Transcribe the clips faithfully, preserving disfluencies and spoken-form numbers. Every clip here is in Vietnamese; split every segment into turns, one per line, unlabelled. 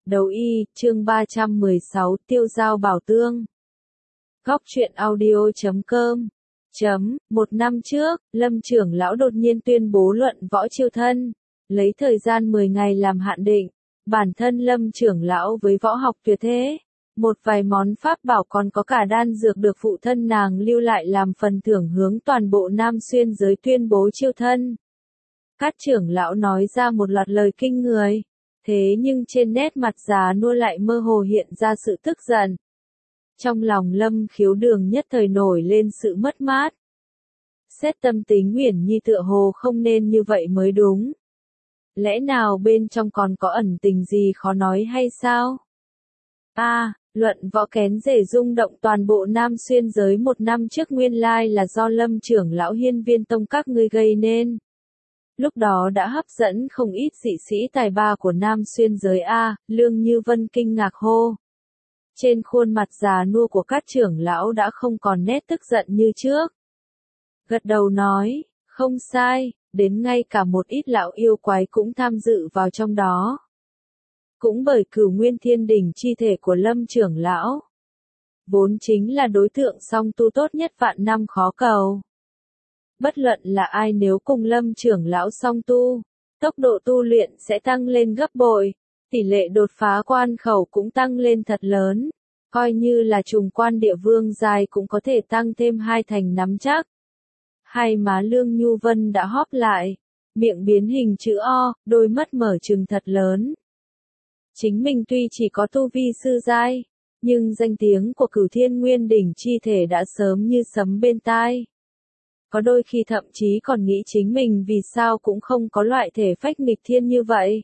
Đấu y, chương ba trăm mười sáu, tiêu dao bảo tương. Góc truyện audio chấm com. Chấm, một năm trước, Lâm trưởng lão đột nhiên tuyên bố luận võ chiêu thân, lấy thời gian mười ngày làm hạn định. Bản thân Lâm trưởng lão với võ học tuyệt thế, một vài món pháp bảo còn có cả đan dược được phụ thân nàng lưu lại làm phần thưởng hướng toàn bộ Nam Xuyên giới tuyên bố chiêu thân. Các trưởng lão nói ra một loạt lời kinh người, thế nhưng trên nét mặt già nua lại mơ hồ hiện ra sự tức giận. Trong lòng Lâm Khiếu Đường nhất thời nổi lên sự mất mát. Xét tâm tính Uyển Nhi tựa hồ không nên như vậy mới đúng. Lẽ nào bên trong còn có ẩn tình gì khó nói hay sao? A, à, luận võ kén rể rung động toàn bộ Nam Xuyên giới một năm trước nguyên lai là do Lâm trưởng lão Hiên Viên Tông các ngươi gây nên. Lúc đó đã hấp dẫn không ít dị sĩ tài ba của Nam Xuyên giới A, Lương Như Vân kinh ngạc hô. Trên khuôn mặt già nua của các trưởng lão đã không còn nét tức giận như trước. Gật đầu nói, không sai, đến ngay cả một ít lão yêu quái cũng tham dự vào trong đó. Cũng bởi Cửu Nguyên Thiên Đỉnh chi thể của Lâm trưởng lão, vốn chính là đối tượng song tu tốt nhất vạn năm khó cầu. Bất luận là ai nếu cùng Lâm trưởng lão song tu, tốc độ tu luyện sẽ tăng lên gấp bội, tỷ lệ đột phá quan khẩu cũng tăng lên thật lớn, coi như là trùng quan địa vương giai cũng có thể tăng thêm hai thành nắm chắc. Hai má Lương Nhu Vân đã hóp lại, miệng biến hình chữ O, đôi mắt mở trừng thật lớn. Chính mình tuy chỉ có tu vi sư giai, nhưng danh tiếng của Cửu Thiên Nguyên Đỉnh chi thể đã sớm như sấm bên tai. Có đôi khi thậm chí còn nghĩ chính mình vì sao cũng không có loại thể phách nghịch thiên như vậy.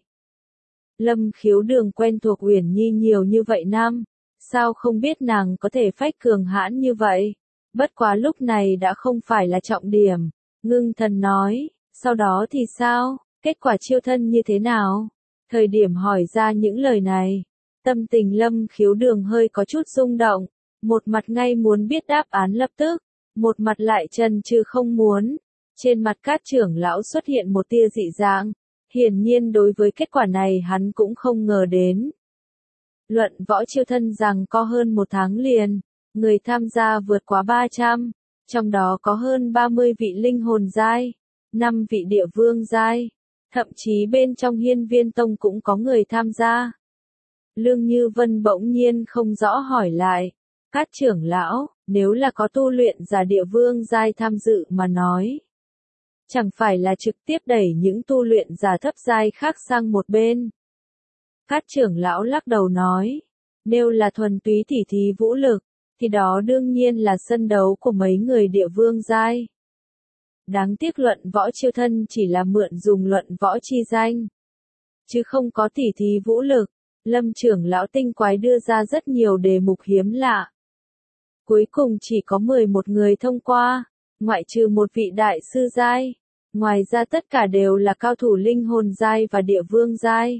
Lâm Khiếu Đường quen thuộc Uyển Nhi nhiều như vậy năm, sao không biết nàng có thể phách cường hãn như vậy. Bất quá lúc này đã không phải là trọng điểm, ngưng thần nói, sau đó thì sao, kết quả chiêu thân như thế nào? Thời điểm hỏi ra những lời này, tâm tình Lâm Khiếu Đường hơi có chút rung động, một mặt ngay muốn biết đáp án lập tức, một mặt lại chần chừ không muốn. Trên mặt các trưởng lão xuất hiện một tia dị dạng, hiển nhiên đối với kết quả này hắn cũng không ngờ đến. Luận võ chiêu thân rằng có hơn một tháng liền, người tham gia vượt quá ba trăm, trong đó có hơn ba mươi vị linh hồn giai, năm vị địa vương giai, thậm chí bên trong Hiên Viên Tông cũng có người tham gia. Lương Như Vân bỗng nhiên không rõ hỏi lại, các trưởng lão, nếu là có tu luyện giả địa vương giai tham dự mà nói, chẳng phải là trực tiếp đẩy những tu luyện giả thấp giai khác sang một bên. Các trưởng lão lắc đầu nói, nếu là thuần túy tỉ thí vũ lực, thì đó đương nhiên là sân đấu của mấy người địa vương giai. Đáng tiếc luận võ chiêu thân chỉ là mượn dùng luận võ chi danh, chứ không có tỉ thí vũ lực. Lâm trưởng lão tinh quái đưa ra rất nhiều đề mục hiếm lạ. Cuối cùng chỉ có mười một người thông qua, ngoại trừ một vị đại sư giai. Ngoài ra tất cả đều là cao thủ linh hồn giai và địa vương giai.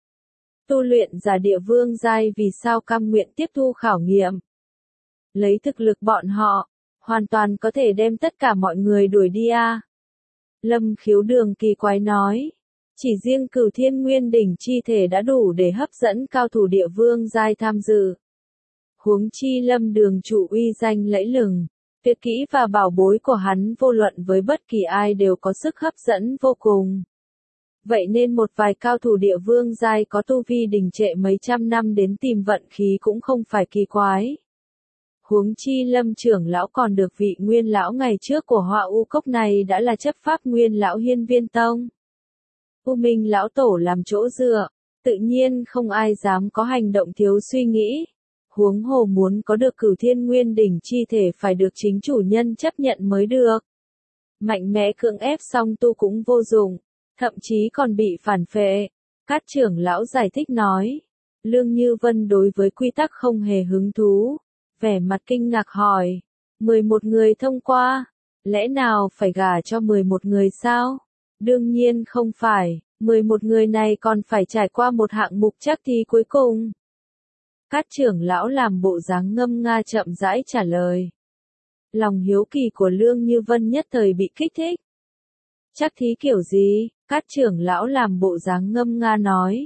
Tu luyện giả địa vương giai vì sao cam nguyện tiếp thu khảo nghiệm? Lấy thực lực bọn họ, hoàn toàn có thể đem tất cả mọi người đuổi đi à. Lâm Khiếu Đường kỳ quái nói, chỉ riêng Cửu Thiên Nguyên Đỉnh chi thể đã đủ để hấp dẫn cao thủ địa vương giai tham dự. Huống chi Lâm Đường chủ uy danh lẫy lừng, tuyệt kỹ và bảo bối của hắn vô luận với bất kỳ ai đều có sức hấp dẫn vô cùng. Vậy nên một vài cao thủ địa vương giai có tu vi đình trệ mấy trăm năm đến tìm vận khí cũng không phải kỳ quái. Huống chi Lâm trưởng lão còn được vị nguyên lão ngày trước của Họa U Cốc này đã là chấp pháp nguyên lão Hiên Viên Tông. U Minh lão tổ làm chỗ dựa, tự nhiên không ai dám có hành động thiếu suy nghĩ. Huống hồ muốn có được Cửu Thiên Nguyên Đỉnh chi thể phải được chính chủ nhân chấp nhận mới được. Mạnh mẽ cưỡng ép song tu cũng vô dụng, thậm chí còn bị phản phệ. Các trưởng lão giải thích nói, Lương Như Vân đối với quy tắc không hề hứng thú, vẻ mặt kinh ngạc hỏi, mười một người thông qua, lẽ nào phải gả cho mười một người sao? Đương nhiên không phải, mười một người này còn phải trải qua một hạng mục trắc thi cuối cùng. Các trưởng lão làm bộ dáng ngâm nga chậm rãi trả lời. Lòng hiếu kỳ của Lương Như Vân nhất thời bị kích thích. Trắc thí kiểu gì? Các trưởng lão làm bộ dáng ngâm nga nói.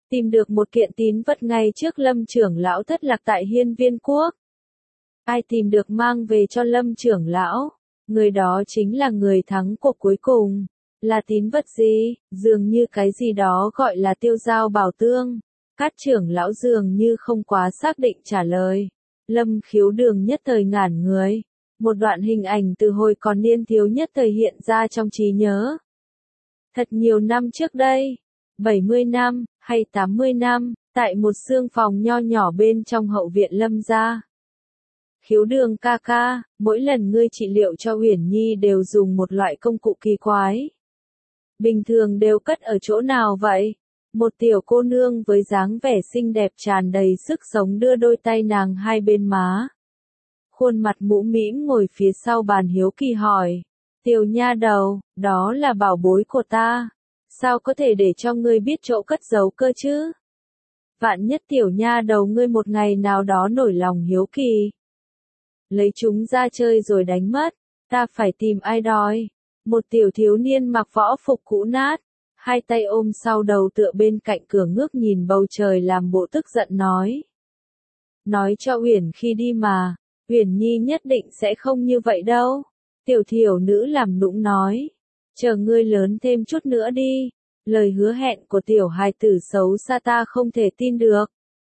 tìm được một kiện tín vật ngay trước Lâm trưởng lão thất lạc tại Hiên Viên Quốc. Ai tìm được mang về cho Lâm trưởng lão, người đó chính là người thắng cuộc cuối cùng. Là tín vật gì? Dường như cái gì đó gọi là tiêu giao bảo tương. Cát trưởng lão dường như không quá xác định trả lời. Lâm Khiếu Đường nhất thời ngẩn người. Một đoạn hình ảnh từ hồi còn niên thiếu nhất thời hiện ra trong trí nhớ. Thật nhiều năm trước đây, bảy mươi năm, hay tám mươi năm, tại một xương phòng nho nhỏ bên trong hậu viện Lâm gia. Khiếu Đường ca ca, mỗi lần ngươi trị liệu cho Uyển Nhi đều dùng một loại công cụ kỳ quái. Bình thường đều cất ở chỗ nào vậy? Một tiểu cô nương với dáng vẻ xinh đẹp tràn đầy sức sống đưa đôi tay nàng hai bên má. Khuôn mặt mũm mĩm ngồi phía sau bàn hiếu kỳ hỏi. Tiểu nha đầu, đó là bảo bối của ta. Sao có thể để cho ngươi biết chỗ cất giấu cơ chứ? Vạn nhất tiểu nha đầu ngươi một ngày nào đó nổi lòng hiếu kỳ. Lấy chúng ra chơi rồi đánh mất, ta phải tìm ai đòi. Một tiểu thiếu niên mặc võ phục cũ nát, hai tay ôm sau đầu tựa bên cạnh cửa ngước nhìn bầu trời làm bộ tức giận nói. Nói cho Uyển khi đi mà, Uyển Nhi nhất định sẽ không như vậy đâu. Tiểu thiểu nữ làm nũng nói. Chờ ngươi lớn thêm chút nữa đi. Lời hứa hẹn của tiểu hài tử xấu xa ta không thể tin được.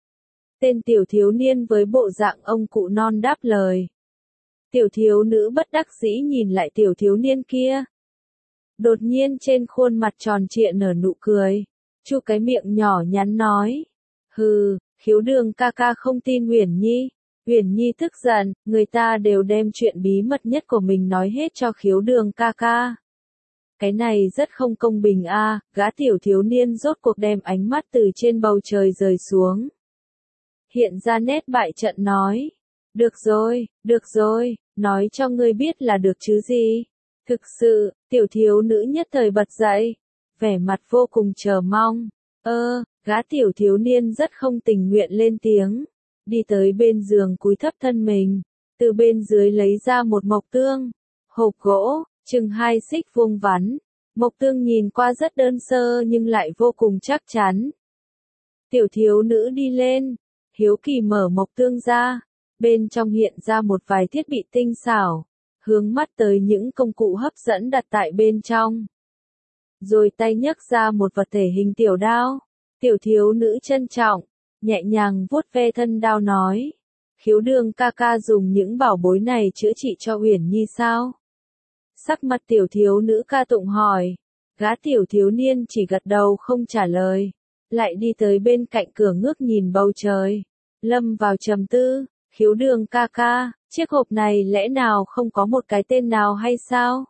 Tên tiểu thiếu niên với bộ dạng ông cụ non đáp lời. Tiểu thiếu nữ bất đắc dĩ nhìn lại tiểu thiếu niên kia. Đột nhiên trên khuôn mặt tròn trịa nở nụ cười. Chu cái miệng nhỏ nhắn nói. Hừ, Khiếu Đường ca ca không tin Uyển Nhi. Uyển Nhi tức giận, người ta đều đem chuyện bí mật nhất của mình nói hết cho Khiếu Đường ca ca. Cái này rất không công bình a, à, gã tiểu thiếu niên rốt cuộc đem ánh mắt từ trên bầu trời rời xuống. Hiện ra nét bại trận nói. Được rồi, được rồi, nói cho ngươi biết là được chứ gì. Thực sự, tiểu thiếu nữ nhất thời bật dậy, vẻ mặt vô cùng chờ mong. Ơ, gã tiểu thiếu niên rất không tình nguyện lên tiếng. Đi tới bên giường cúi thấp thân mình, từ bên dưới lấy ra một mộc tương, hộp gỗ, chừng hai xích vuông vắn. Mộc tương nhìn qua rất đơn sơ nhưng lại vô cùng chắc chắn. Tiểu thiếu nữ đi lên, hiếu kỳ mở mộc tương ra, bên trong hiện ra một vài thiết bị tinh xảo, hướng mắt tới những công cụ hấp dẫn đặt tại bên trong. Rồi tay nhấc ra một vật thể hình tiểu đao, tiểu thiếu nữ trân trọng, nhẹ nhàng vuốt ve thân đao nói. Khiếu Đường ca ca dùng những bảo bối này chữa trị cho Uyển Nhi sao? Sắc mặt tiểu thiếu nữ ca tụng hỏi. Gã tiểu thiếu niên chỉ gật đầu không trả lời. Lại đi tới bên cạnh cửa ngước nhìn bầu trời. Lâm vào trầm tư. Khiếu Đường ca ca, chiếc hộp này lẽ nào không có một cái tên nào hay sao?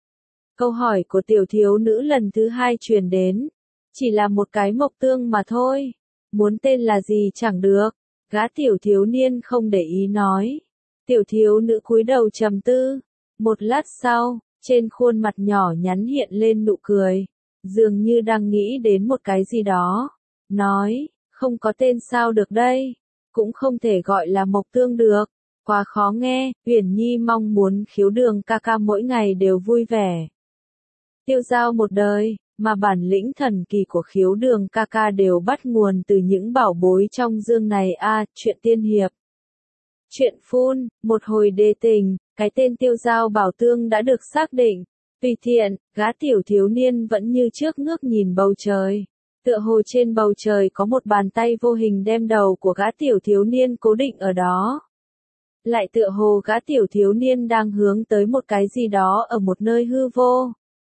Câu hỏi của tiểu thiếu nữ lần thứ hai truyền đến. Chỉ là một cái mộc tương mà thôi. Muốn tên là gì chẳng được. Gã tiểu thiếu niên không để ý nói. Tiểu thiếu nữ cúi đầu trầm tư. Một lát sau, trên khuôn mặt nhỏ nhắn hiện lên nụ cười. Dường như đang nghĩ đến một cái gì đó. Nói, không có tên sao được đây. Cũng không thể gọi là mộc tương được. Quá khó nghe, Uyển Nhi mong muốn Khiếu Đường ca ca mỗi ngày đều vui vẻ. Tiêu giao một đời, mà bản lĩnh thần kỳ của Khiếu Đường ca ca đều bắt nguồn từ những bảo bối trong dương này a, à, chuyện tiên hiệp. Chuyện phun, một hồi đê tình, cái tên tiêu giao bảo tương đã được xác định. Tùy tiện, gã tiểu thiếu niên vẫn như trước ngước nhìn bầu trời. Tựa hồ trên bầu trời có một bàn tay vô hình đem đầu của gã tiểu thiếu niên cố định ở đó. Lại tựa hồ gã tiểu thiếu niên đang hướng tới một cái gì đó ở một nơi hư vô.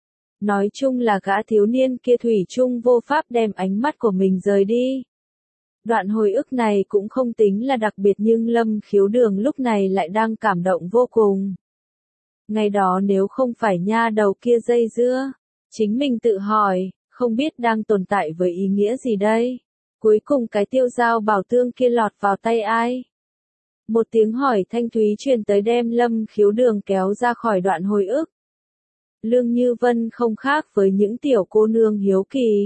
Nói chung là gã thiếu niên kia thủy chung vô pháp đem ánh mắt của mình rời đi. Đoạn hồi ức này cũng không tính là đặc biệt nhưng Lâm Khiếu Đường lúc này lại đang cảm động vô cùng. Ngày đó nếu không phải nha đầu kia dây dưa, chính mình tự hỏi, không biết đang tồn tại với ý nghĩa gì đây. Cuối cùng cái tiêu giao bảo tương kia lọt vào tay ai? Một tiếng hỏi thanh thúy truyền tới đem Lâm Khiếu Đường kéo ra khỏi đoạn hồi ức. Lương Như Vân không khác với những tiểu cô nương hiếu kỳ.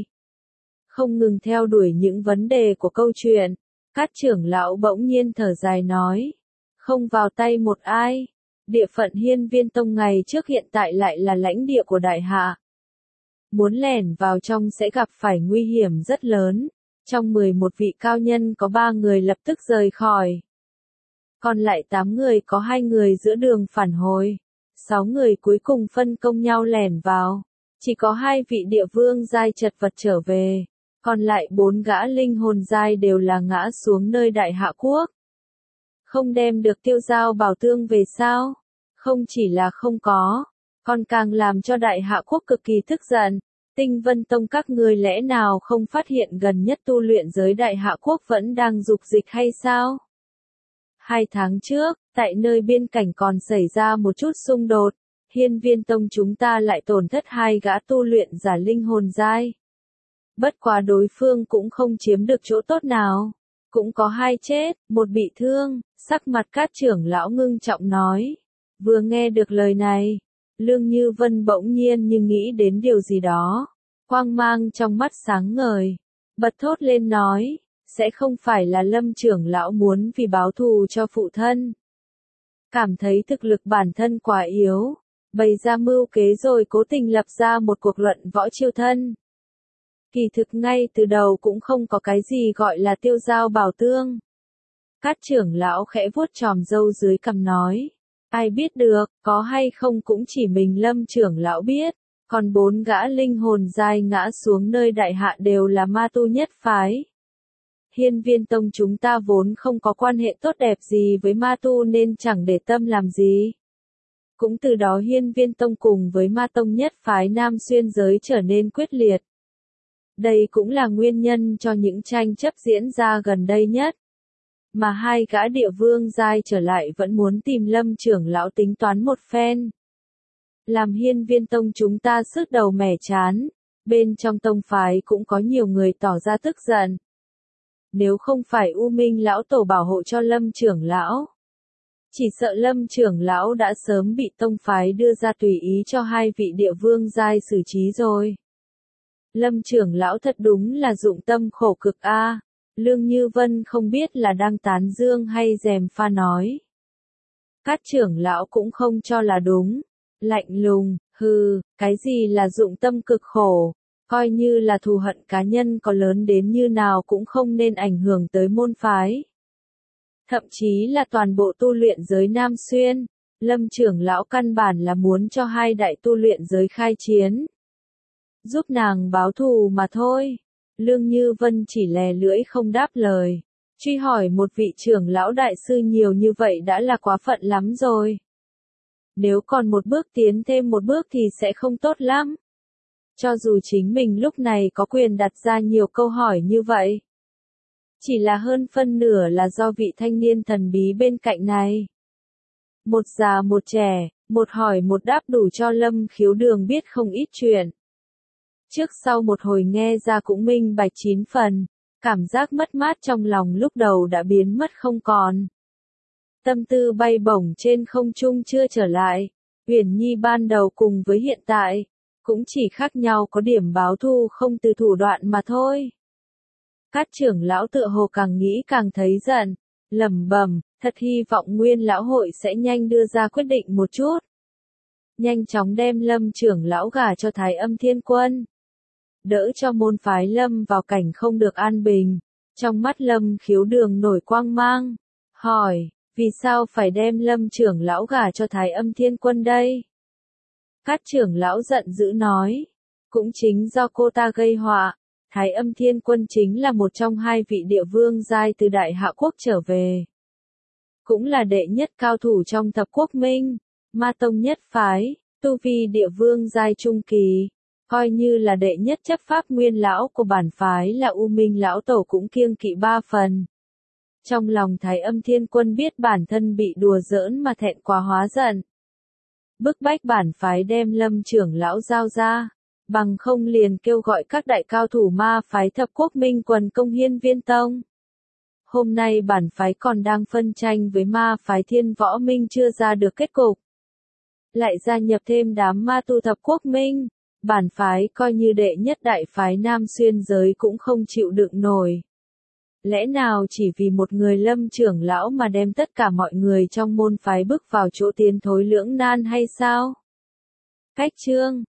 Không ngừng theo đuổi những vấn đề của câu chuyện. Cát trưởng lão bỗng nhiên thở dài nói. Không vào tay một ai. Địa phận Hiên Viên Tông ngày trước hiện tại lại là lãnh địa của đại hạ. Muốn lẻn vào trong sẽ gặp phải nguy hiểm rất lớn. Trong mười một vị cao nhân có ba người lập tức rời khỏi. Còn lại tám người có hai người giữa đường phản hồi. Sáu người cuối cùng phân công nhau lẻn vào. Chỉ có hai vị địa vương giai chật vật trở về. Còn lại bốn gã linh hồn giai đều là ngã xuống nơi Đại Hạ Quốc. Không đem được Tiêu Giao Bảo Tương về sao? Không chỉ là không có, còn càng làm cho Đại Hạ Quốc cực kỳ tức giận. Tinh Vân Tông các ngươi lẽ nào không phát hiện gần nhất tu luyện giới Đại Hạ Quốc vẫn đang dục dịch hay sao? Hai tháng trước, tại nơi biên cảnh còn xảy ra một chút xung đột, Hiên Viên Tông chúng ta lại tổn thất hai gã tu luyện giả linh hồn giai. Bất quá đối phương cũng không chiếm được chỗ tốt nào, cũng có hai chết, một bị thương, sắc mặt Cát trưởng lão ngưng trọng nói. Vừa nghe được lời này, Lương Như Vân bỗng nhiên như nghĩ đến điều gì đó, quang mang trong mắt sáng ngời, bật thốt lên nói, sẽ không phải là Lâm trưởng lão muốn vì báo thù cho phụ thân. Cảm thấy thực lực bản thân quá yếu, bày ra mưu kế rồi cố tình lập ra một cuộc luận võ chiêu thân. Kỳ thực ngay từ đầu cũng không có cái gì gọi là Tiêu Giao Bảo Tương. Cát trưởng lão khẽ vuốt chòm râu dưới cằm nói, ai biết được, có hay không cũng chỉ mình Lâm trưởng lão biết, còn bốn gã linh hồn giai ngã xuống nơi Đại Hạ đều là ma tu nhất phái. Hiên Viên Tông chúng ta vốn không có quan hệ tốt đẹp gì với ma tu nên chẳng để tâm làm gì. Cũng từ đó Hiên Viên Tông cùng với ma tông nhất phái Nam Xuyên giới trở nên quyết liệt. Đây cũng là nguyên nhân cho những tranh chấp diễn ra gần đây nhất. Mà hai gã địa vương giai trở lại vẫn muốn tìm Lâm trưởng lão tính toán một phen. Làm Hiên Viên Tông chúng ta sứt đầu mẻ chán, bên trong tông phái cũng có nhiều người tỏ ra tức giận. Nếu không phải U Minh lão tổ bảo hộ cho Lâm trưởng lão, chỉ sợ Lâm trưởng lão đã sớm bị tông phái đưa ra tùy ý cho hai vị địa vương giai xử trí rồi. Lâm trưởng lão thật đúng là dụng tâm khổ cực a. À. Lương Như Vân không biết là đang tán dương hay gièm pha nói. Cát trưởng lão cũng không cho là đúng. Lạnh lùng, hừ, cái gì là dụng tâm cực khổ, coi như là thù hận cá nhân có lớn đến như nào cũng không nên ảnh hưởng tới môn phái. Thậm chí là toàn bộ tu luyện giới Nam Xuyên, Lâm trưởng lão căn bản là muốn cho hai đại tu luyện giới khai chiến. Giúp nàng báo thù mà thôi. Lương Như Vân chỉ lè lưỡi không đáp lời. Truy hỏi một vị trưởng lão đại sư nhiều như vậy đã là quá phận lắm rồi. Nếu còn một bước tiến thêm một bước thì sẽ không tốt lắm. Cho dù chính mình lúc này có quyền đặt ra nhiều câu hỏi như vậy. Chỉ là hơn phân nửa là do vị thanh niên thần bí bên cạnh này. Một già một trẻ, một hỏi một đáp đủ cho Lâm Khiếu Đường biết không ít chuyện. Trước sau một hồi nghe ra cũng minh bạch chín phần, cảm giác mất mát trong lòng lúc đầu đã biến mất không còn. Tâm tư bay bổng trên không trung chưa trở lại, Uyển Nhi ban đầu cùng với hiện tại, cũng chỉ khác nhau có điểm báo thù không từ thủ đoạn mà thôi. Cát trưởng lão tựa hồ càng nghĩ càng thấy giận, lẩm bẩm, thật hy vọng Nguyên lão hội sẽ nhanh đưa ra quyết định một chút. Nhanh chóng đem Lâm trưởng lão gả cho Thái Âm Thiên Quân. Đỡ cho môn phái Lâm vào cảnh không được an bình. Trong mắt Lâm Khiếu Đường nổi quang mang. Hỏi, vì sao phải đem Lâm trưởng lão gả cho Thái Âm Thiên Quân đây? Cát trưởng lão giận dữ nói. Cũng chính do cô ta gây họa. Thái Âm Thiên Quân chính là một trong hai vị địa vương giai từ Đại Hạ Quốc trở về. Cũng là đệ nhất cao thủ trong thập quốc minh. Ma tông nhất phái, tu vi địa vương giai trung kỳ. Coi như là đệ nhất chấp pháp nguyên lão của bản phái là U Minh lão tổ cũng kiêng kỵ ba phần. Trong lòng Thái Âm Thiên Quân biết bản thân bị đùa giỡn mà thẹn quá hóa giận. Bức bách bản phái đem Lâm trưởng lão giao ra, bằng không liền kêu gọi các đại cao thủ ma phái thập quốc minh quần công Hiên Viên Tông. Hôm nay bản phái còn đang phân tranh với ma phái Thiên Võ Minh chưa ra được kết cục. Lại gia nhập thêm đám ma tu thập quốc minh. Bản phái coi như đệ nhất đại phái Nam Xuyên giới cũng không chịu đựng nổi. Lẽ nào chỉ vì một người Lâm trưởng lão mà đem tất cả mọi người trong môn phái bước vào chỗ tiến thối lưỡng nan hay sao? Cách chương